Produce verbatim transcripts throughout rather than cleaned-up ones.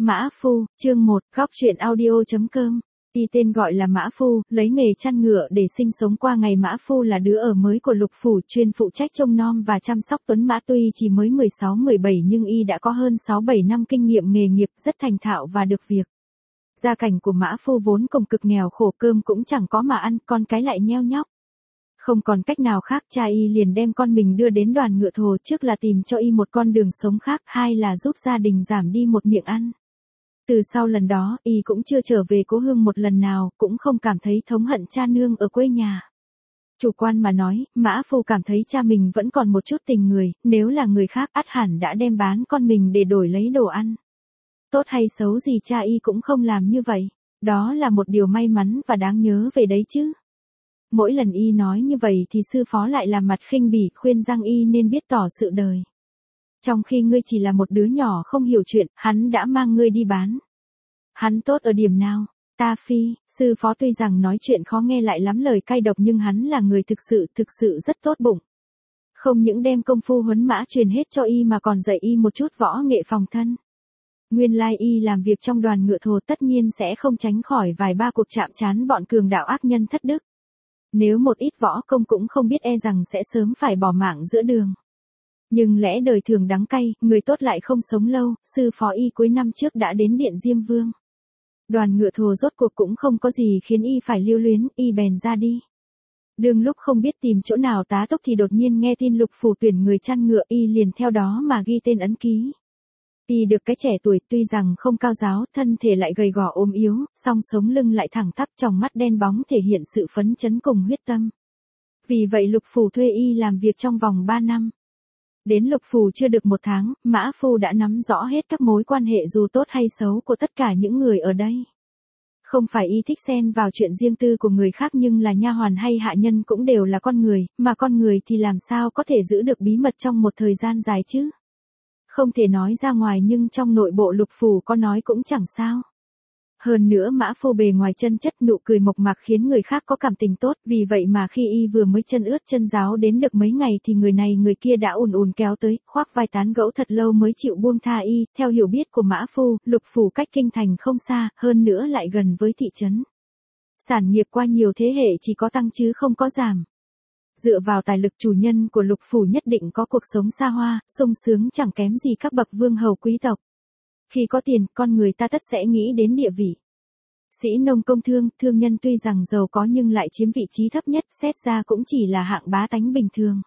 Mã Phu, chương một, góc truyện audio.com. Y tên gọi là Mã Phu, lấy nghề chăn ngựa để sinh sống qua ngày. Mã Phu là đứa ở mới của Lục Phủ, chuyên phụ trách trông nom và chăm sóc tuấn mã. Tuy chỉ mới mười sáu mười bảy nhưng y đã có hơn sáu bảy năm kinh nghiệm nghề nghiệp, rất thành thạo và được việc. Gia cảnh của Mã Phu vốn cùng cực nghèo khổ, cơm cũng chẳng có mà ăn, con cái lại nheo nhóc. Không còn cách nào khác, cha y liền đem con mình đưa đến đoàn ngựa thồ, trước là tìm cho y một con đường sống khác, hai là giúp gia đình giảm đi một miệng ăn. Từ sau lần đó, y cũng chưa trở về cố hương một lần nào, cũng không cảm thấy thống hận cha nương ở quê nhà. Chủ quan mà nói, Mã Phu cảm thấy cha mình vẫn còn một chút tình người, nếu là người khác ắt hẳn đã đem bán con mình để đổi lấy đồ ăn. Tốt hay xấu gì cha y cũng không làm như vậy, đó là một điều may mắn và đáng nhớ về đấy chứ. Mỗi lần y nói như vậy thì sư phó lại làm mặt khinh bỉ, khuyên rằng y nên biết tỏ sự đời. Trong khi ngươi chỉ là một đứa nhỏ không hiểu chuyện, hắn đã mang ngươi đi bán. Hắn tốt ở điểm nào? Ta phi, sư phó tuy rằng nói chuyện khó nghe lại lắm lời cay độc nhưng hắn là người thực sự, thực sự rất tốt bụng. Không những đem công phu huấn mã truyền hết cho y mà còn dạy y một chút võ nghệ phòng thân. Nguyên lai y làm việc trong đoàn ngựa thồ tất nhiên sẽ không tránh khỏi vài ba cuộc chạm trán bọn cường đạo ác nhân thất đức. Nếu một ít võ công cũng không biết e rằng sẽ sớm phải bỏ mạng giữa đường. Nhưng lẽ đời thường đắng cay, người tốt lại không sống lâu, sư phó y cuối năm trước đã đến điện Diêm Vương. Đoàn ngựa thồ rốt cuộc cũng không có gì khiến y phải lưu luyến, y bèn ra đi. Đương lúc không biết tìm chỗ nào tá túc thì đột nhiên nghe tin Lục Phủ tuyển người chăn ngựa, y liền theo đó mà ghi tên ấn ký. Y được cái trẻ tuổi, tuy rằng không cao giáo, thân thể lại gầy gò ốm yếu, song sống lưng lại thẳng tắp, tròng mắt đen bóng thể hiện sự phấn chấn cùng huyết tâm. Vì vậy Lục Phủ thuê y làm việc trong vòng ba năm. Đến Lục Phủ chưa được một tháng, Mã Phu đã nắm rõ hết các mối quan hệ dù tốt hay xấu của tất cả những người ở đây. Không phải y thích xen vào chuyện riêng tư của người khác nhưng là nha hoàn hay hạ nhân cũng đều là con người, mà con người thì làm sao có thể giữ được bí mật trong một thời gian dài chứ? Không thể nói ra ngoài nhưng trong nội bộ Lục Phủ có nói cũng chẳng sao. Hơn nữa Mã Phu bề ngoài chân chất, nụ cười mộc mạc khiến người khác có cảm tình tốt, vì vậy mà khi y vừa mới chân ướt chân ráo đến được mấy ngày thì người này người kia đã ùn ùn kéo tới, khoác vai tán gẫu thật lâu mới chịu buông tha y. Theo hiểu biết của Mã Phu, Lục Phủ cách kinh thành không xa, hơn nữa lại gần với thị trấn. Sản nghiệp qua nhiều thế hệ chỉ có tăng chứ không có giảm. Dựa vào tài lực, chủ nhân của Lục Phủ nhất định có cuộc sống xa hoa, sung sướng chẳng kém gì các bậc vương hầu quý tộc. Khi có tiền, con người ta tất sẽ nghĩ đến địa vị. Sĩ nông công thương, thương nhân tuy rằng giàu có nhưng lại chiếm vị trí thấp nhất, xét ra cũng chỉ là hạng bá tánh bình thường.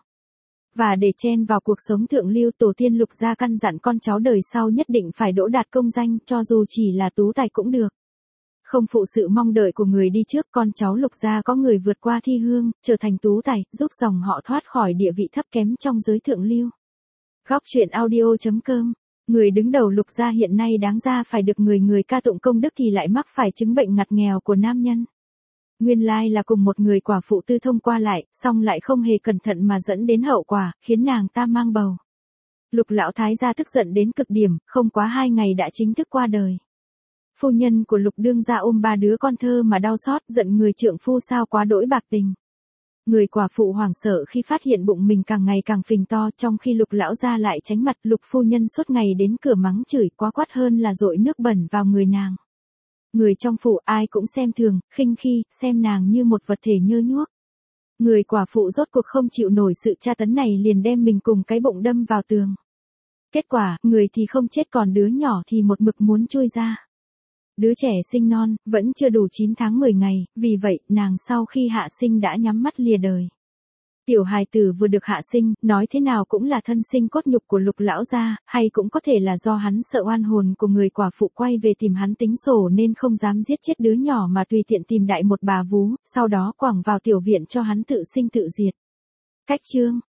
Và để chen vào cuộc sống thượng lưu, tổ tiên Lục gia căn dặn con cháu đời sau nhất định phải đỗ đạt công danh, cho dù chỉ là tú tài cũng được. Không phụ sự mong đợi của người đi trước, con cháu Lục gia có người vượt qua thi hương, trở thành tú tài, giúp dòng họ thoát khỏi địa vị thấp kém trong giới thượng lưu. Góc truyện audio.com. Người đứng đầu Lục gia hiện nay đáng ra phải được người người ca tụng công đức thì lại mắc phải chứng bệnh ngặt nghèo của nam nhân. Nguyên lai là cùng một người quả phụ tư thông qua lại, song lại không hề cẩn thận mà dẫn đến hậu quả, khiến nàng ta mang bầu. Lục lão thái gia tức giận đến cực điểm, không quá hai ngày đã chính thức qua đời. Phu nhân của Lục đương gia ôm ba đứa con thơ mà đau xót, giận người trượng phu sao quá đỗi bạc tình. Người quả phụ hoảng sợ khi phát hiện bụng mình càng ngày càng phình to, trong khi Lục lão gia lại tránh mặt. Lục phu nhân suốt ngày đến cửa mắng chửi, quá quát hơn là dội nước bẩn vào người nàng. Người trong phủ ai cũng xem thường, khinh khi, xem nàng như một vật thể nhơ nhuốc. Người quả phụ rốt cuộc không chịu nổi sự tra tấn này liền đem mình cùng cái bụng đâm vào tường. Kết quả, người thì không chết còn đứa nhỏ thì một mực muốn chui ra. Đứa trẻ sinh non, vẫn chưa đủ chín tháng mười ngày, vì vậy, nàng sau khi hạ sinh đã nhắm mắt lìa đời. Tiểu hài tử vừa được hạ sinh, nói thế nào cũng là thân sinh cốt nhục của Lục lão gia, hay cũng có thể là do hắn sợ oan hồn của người quả phụ quay về tìm hắn tính sổ nên không dám giết chết đứa nhỏ mà tùy tiện tìm đại một bà vú, sau đó quẳng vào tiểu viện cho hắn tự sinh tự diệt. Cách chương,